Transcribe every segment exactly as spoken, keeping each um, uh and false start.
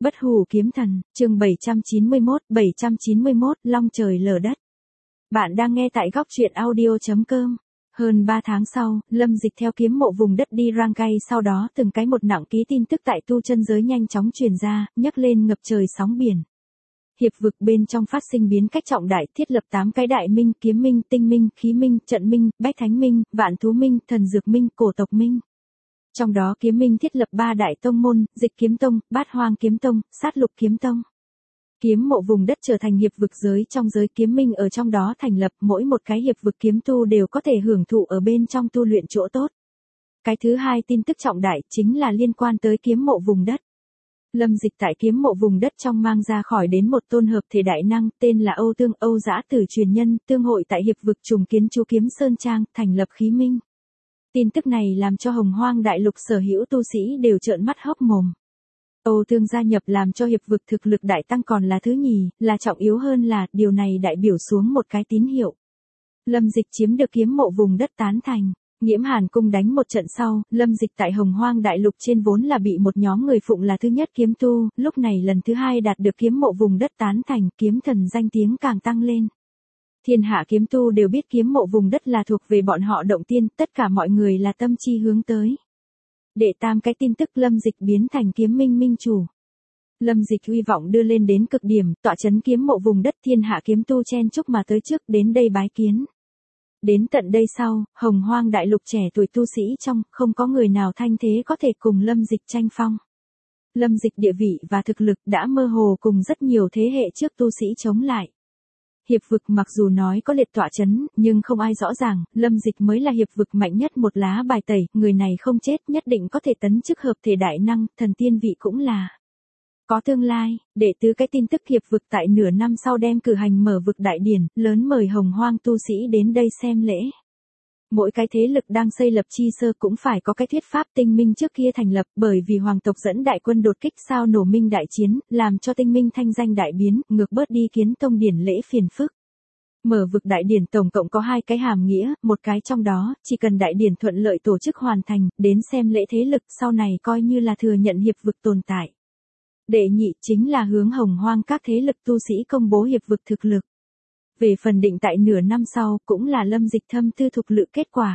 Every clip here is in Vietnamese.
Bất hủ kiếm thần, chương bảy trăm chín mươi mốt, bảy trăm chín mươi mốt, long trời lở đất. Bạn đang nghe tại góc truyện audio chấm com. Hơn ba tháng sau, Lâm Dịch theo kiếm mộ vùng đất đi Rangkai, sau đó từng cái một nặng ký tin tức tại tu chân giới nhanh chóng truyền ra, nhấc lên ngập trời sóng biển. Hiệp vực bên trong phát sinh biến cách trọng đại, thiết lập tám cái đại minh, kiếm minh, tinh minh, khí minh, trận minh, bách thánh minh, vạn thú minh, thần dược minh, cổ tộc minh. Trong đó kiếm minh thiết lập ba đại tông môn, Dịch Kiếm Tông, Bát Hoang Kiếm Tông, Sát Lục Kiếm Tông. Kiếm mộ vùng đất trở thành hiệp vực giới trong giới kiếm minh ở trong đó thành lập, mỗi một cái hiệp vực kiếm tu đều có thể hưởng thụ ở bên trong tu luyện chỗ tốt. Cái thứ hai tin tức trọng đại chính là liên quan tới kiếm mộ vùng đất. Lâm Dịch tại kiếm mộ vùng đất trong mang ra khỏi đến một tôn hợp thể đại năng tên là Âu Tương, Âu Dã Tử truyền nhân, tương hội tại hiệp vực trùng kiến Chu Kiếm Sơn Trang, thành lập khí minh. Tin tức này làm cho Hồng Hoang đại lục sở hữu tu sĩ đều trợn mắt hốc mồm. Âu Tương gia nhập làm cho hiệp vực thực lực đại tăng còn là thứ nhì, là trọng yếu hơn là điều này đại biểu xuống một cái tín hiệu. Lâm Dịch chiếm được kiếm mộ vùng đất tán thành. Nghiễm Hàn cung đánh một trận sau, Lâm Dịch tại Hồng Hoang đại lục trên vốn là bị một nhóm người phụng là thứ nhất kiếm tu, lúc này lần thứ hai đạt được kiếm mộ vùng đất tán thành, kiếm thần danh tiếng càng tăng lên. Thiên hạ kiếm tu đều biết kiếm mộ vùng đất là thuộc về bọn họ động tiên, tất cả mọi người là tâm chi hướng tới. Đệ tam cái tin tức Lâm Dịch biến thành kiếm minh minh chủ. Lâm Dịch hy vọng đưa lên đến cực điểm, tọa chấn kiếm mộ vùng đất, thiên hạ kiếm tu chen chúc mà tới trước đến đây bái kiến. Đến tận đây sau, Hồng Hoang đại lục trẻ tuổi tu sĩ trong, không có người nào thanh thế có thể cùng Lâm Dịch tranh phong. Lâm Dịch địa vị và thực lực đã mơ hồ cùng rất nhiều thế hệ trước tu sĩ chống lại. Hiệp vực mặc dù nói có liệt tọa chấn, nhưng không ai rõ ràng, Lâm Dịch mới là hiệp vực mạnh nhất một lá bài tẩy, người này không chết nhất định có thể tấn chức hợp thể đại năng, thần tiên vị cũng là có tương lai. Để tứ cái tin tức hiệp vực tại nửa năm sau đem cử hành mở vực đại điển, lớn mời Hồng Hoang tu sĩ đến đây xem lễ. Mỗi cái thế lực đang xây lập chi sơ cũng phải có cái thuyết pháp tinh minh trước kia thành lập, bởi vì hoàng tộc dẫn đại quân đột kích sao nổ minh đại chiến, làm cho tinh minh thanh danh đại biến, ngược bớt đi kiến tông điển lễ phiền phức. Mở vực đại điển tổng cộng có hai cái hàm nghĩa, một cái trong đó, chỉ cần đại điển thuận lợi tổ chức hoàn thành, đến xem lễ thế lực sau này coi như là thừa nhận hiệp vực tồn tại. Đệ nhị chính là hướng Hồng Hoang các thế lực tu sĩ công bố hiệp vực thực lực. Về phần định tại nửa năm sau, cũng là Lâm Dịch thâm tư thục lự kết quả.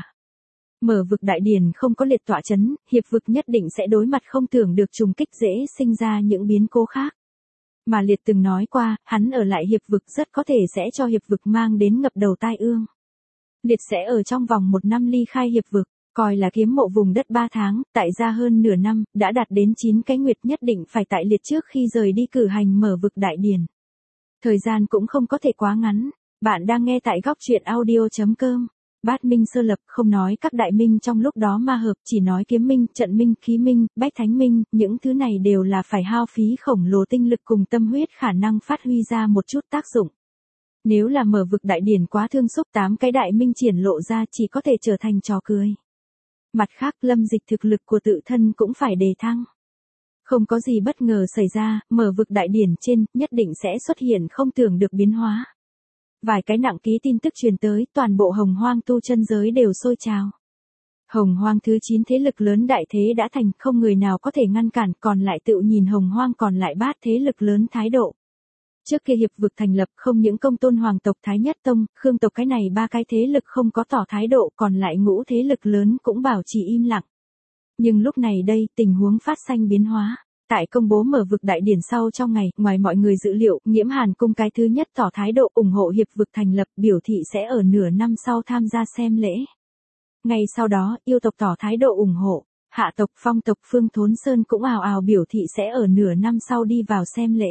Mở vực đại điển không có liệt tọa chấn, hiệp vực nhất định sẽ đối mặt không tưởng được trùng kích, dễ sinh ra những biến cố khác. Mà Liệt từng nói qua, hắn ở lại hiệp vực rất có thể sẽ cho hiệp vực mang đến ngập đầu tai ương. Liệt sẽ ở trong vòng một năm ly khai hiệp vực, coi là kiếm mộ vùng đất ba tháng, tại ra hơn nửa năm, đã đạt đến chín cái nguyệt, nhất định phải tại Liệt trước khi rời đi cử hành mở vực đại điển. Thời gian cũng không có thể quá ngắn. Bạn đang nghe tại góc truyện audio chấm com. Bát minh sơ lập, không nói các đại minh trong lúc đó ma hợp, chỉ nói kiếm minh, trận minh, khí minh, bách thánh minh, những thứ này đều là phải hao phí khổng lồ tinh lực cùng tâm huyết khả năng phát huy ra một chút tác dụng. Nếu là mở vực đại điển quá thương xúc, tám cái đại minh triển lộ ra chỉ có thể trở thành trò cười. Mặt khác, Lâm Dịch thực lực của tự thân cũng phải đề thăng. Không có gì bất ngờ xảy ra, mở vực đại điển trên, nhất định sẽ xuất hiện không tưởng được biến hóa. Vài cái nặng ký tin tức truyền tới, toàn bộ Hồng Hoang tu chân giới đều sôi trào. Hồng Hoang thứ chín thế lực lớn đại thế đã thành, không người nào có thể ngăn cản, còn lại tự nhìn Hồng Hoang còn lại bát thế lực lớn thái độ. Trước kia hiệp vực thành lập, không những công tôn hoàng tộc Thái Nhất Tông, Khương tộc cái này ba cái thế lực không có tỏ thái độ, còn lại ngũ thế lực lớn cũng bảo trì im lặng. Nhưng lúc này đây, tình huống phát sinh biến hóa. Tại công bố mở vực đại điển sau trong ngày, ngoài mọi người dự liệu, Nghiễm Hàn cung cái thứ nhất tỏ thái độ ủng hộ hiệp vực thành lập, biểu thị sẽ ở nửa năm sau tham gia xem lễ. Ngay sau đó, yêu tộc tỏ thái độ ủng hộ, hạ tộc Phong tộc Phương Thốn Sơn cũng ào ào biểu thị sẽ ở nửa năm sau đi vào xem lễ.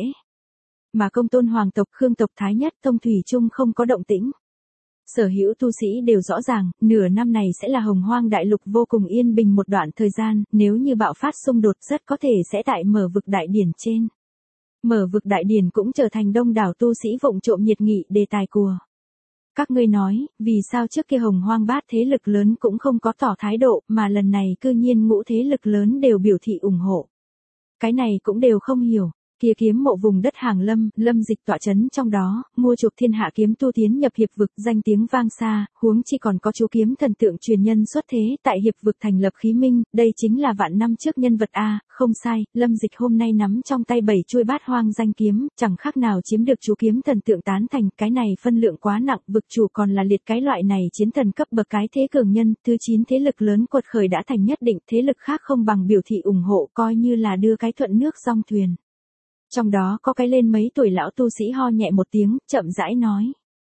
Mà công tôn hoàng tộc Khương tộc Thái Nhất Tông thủy chung không có động tĩnh. Sở hữu tu sĩ đều rõ ràng, nửa năm này sẽ là Hồng Hoang đại lục vô cùng yên bình một đoạn thời gian, nếu như bạo phát xung đột rất có thể sẽ tại mở vực đại điển trên. Mở vực đại điển cũng trở thành đông đảo tu sĩ vụng trộm nhiệt nghị đề tài của. Các ngươi nói, vì sao trước kia Hồng Hoang bát thế lực lớn cũng không có tỏ thái độ, mà lần này cư nhiên ngũ thế lực lớn đều biểu thị ủng hộ. Cái này cũng đều không hiểu. Kia kiếm mộ vùng đất Hàng Lâm, Lâm Dịch tọa chấn trong đó, mua chuộc thiên hạ kiếm tu tiến nhập hiệp vực, danh tiếng vang xa, huống chi còn có chú kiếm thần tượng truyền nhân xuất thế, tại hiệp vực thành lập khí minh, đây chính là vạn năm trước nhân vật a, không sai, Lâm Dịch hôm nay nắm trong tay bảy chuôi bát hoang danh kiếm, chẳng khác nào chiếm được chú kiếm thần tượng tán thành, cái này phân lượng quá nặng, vực chủ còn là liệt cái loại này chiến thần cấp bậc cái thế cường nhân, thứ chín thế lực lớn quật khởi đã thành nhất định, thế lực khác không bằng biểu thị ủng hộ, coi như là đưa cái thuận nước dong thuyền. Trong đó có cái lên mấy tuổi lão tu sĩ ho nhẹ một tiếng, chậm rãi nói.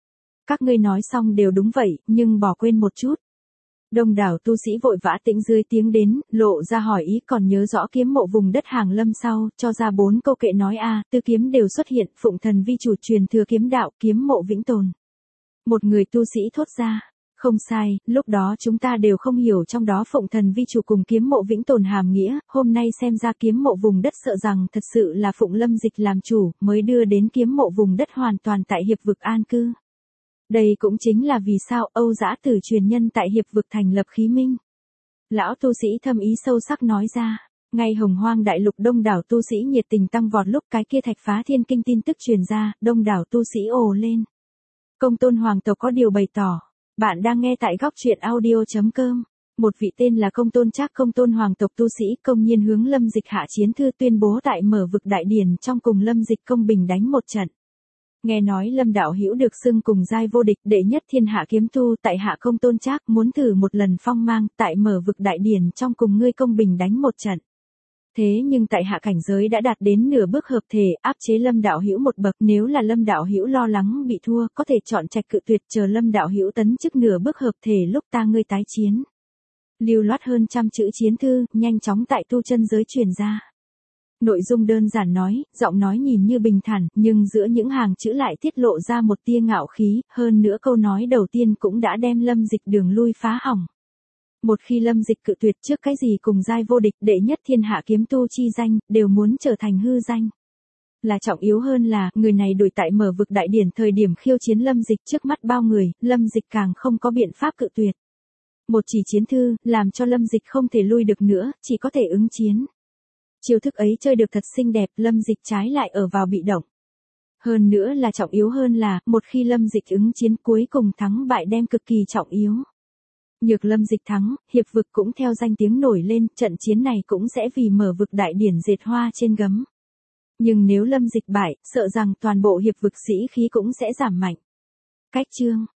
Các ngươi nói xong đều đúng vậy, nhưng bỏ quên một chút. Đông đảo tu sĩ vội vã tĩnh dưới tiếng đến, lộ ra hỏi ý còn nhớ rõ kiếm mộ vùng đất Hàng Lâm sau, cho ra bốn câu kệ nói a, tư kiếm đều xuất hiện, phụng thần vi chủ truyền thừa kiếm đạo, kiếm mộ vĩnh tồn. Một người tu sĩ thốt ra. Không sai, lúc đó chúng ta đều không hiểu trong đó phụng thần vi chủ cùng kiếm mộ vĩnh tồn hàm nghĩa, hôm nay xem ra kiếm mộ vùng đất sợ rằng thật sự là phụng Lâm Dịch làm chủ, mới đưa đến kiếm mộ vùng đất hoàn toàn tại hiệp vực an cư. Đây cũng chính là vì sao Âu Dã Tử truyền nhân tại hiệp vực thành lập khí minh. Lão tu sĩ thâm ý sâu sắc nói ra, ngay Hồng Hoang đại lục đông đảo tu sĩ nhiệt tình tăng vọt lúc cái kia thạch phá thiên kinh tin tức truyền ra, đông đảo tu sĩ ồ lên. Công tôn hoàng tộc có điều bày tỏ. Bạn đang nghe tại góc truyện audio chấm com. Một vị tên là Công Tôn Trác công tôn hoàng tộc tu sĩ công nhiên hướng Lâm Dịch hạ chiến thư tuyên bố tại mở vực đại điển trong cùng Lâm Dịch công bình đánh một trận. Nghe nói Lâm đạo hữu được xưng cùng giai vô địch đệ nhất thiên hạ kiếm tu tại hạ Công Tôn Trác muốn thử một lần phong mang tại mở vực đại điển trong cùng ngươi công bình đánh một trận. Thế nhưng tại hạ cảnh giới đã đạt đến nửa bước hợp thể, áp chế Lâm đạo hữu một bậc, nếu là Lâm đạo hữu lo lắng bị thua, có thể chọn trạch cự tuyệt chờ Lâm đạo hữu tấn chức nửa bước hợp thể lúc ta ngươi tái chiến. Lưu loát hơn trăm chữ chiến thư, nhanh chóng tại tu chân giới truyền ra. Nội dung đơn giản nói, giọng nói nhìn như bình thản, nhưng giữa những hàng chữ lại tiết lộ ra một tia ngạo khí, hơn nữa câu nói đầu tiên cũng đã đem Lâm Dịch đường lui phá hỏng. Một khi Lâm Dịch cự tuyệt trước cái gì cùng giai vô địch đệ nhất thiên hạ kiếm tu chi danh, đều muốn trở thành hư danh. Là trọng yếu hơn là, người này đuổi tại mở vực đại điển thời điểm khiêu chiến Lâm Dịch trước mắt bao người, Lâm Dịch càng không có biện pháp cự tuyệt. Một chỉ chiến thư, làm cho Lâm Dịch không thể lui được nữa, chỉ có thể ứng chiến. Chiêu thức ấy chơi được thật xinh đẹp, Lâm Dịch trái lại ở vào bị động. Hơn nữa là trọng yếu hơn là, một khi Lâm Dịch ứng chiến cuối cùng thắng bại đem cực kỳ trọng yếu. Nhược Lâm Dịch thắng, hiệp vực cũng theo danh tiếng nổi lên, trận chiến này cũng sẽ vì mở vực đại điển dệt hoa trên gấm. Nhưng nếu Lâm Dịch bại, sợ rằng toàn bộ hiệp vực sĩ khí cũng sẽ giảm mạnh. Cách chương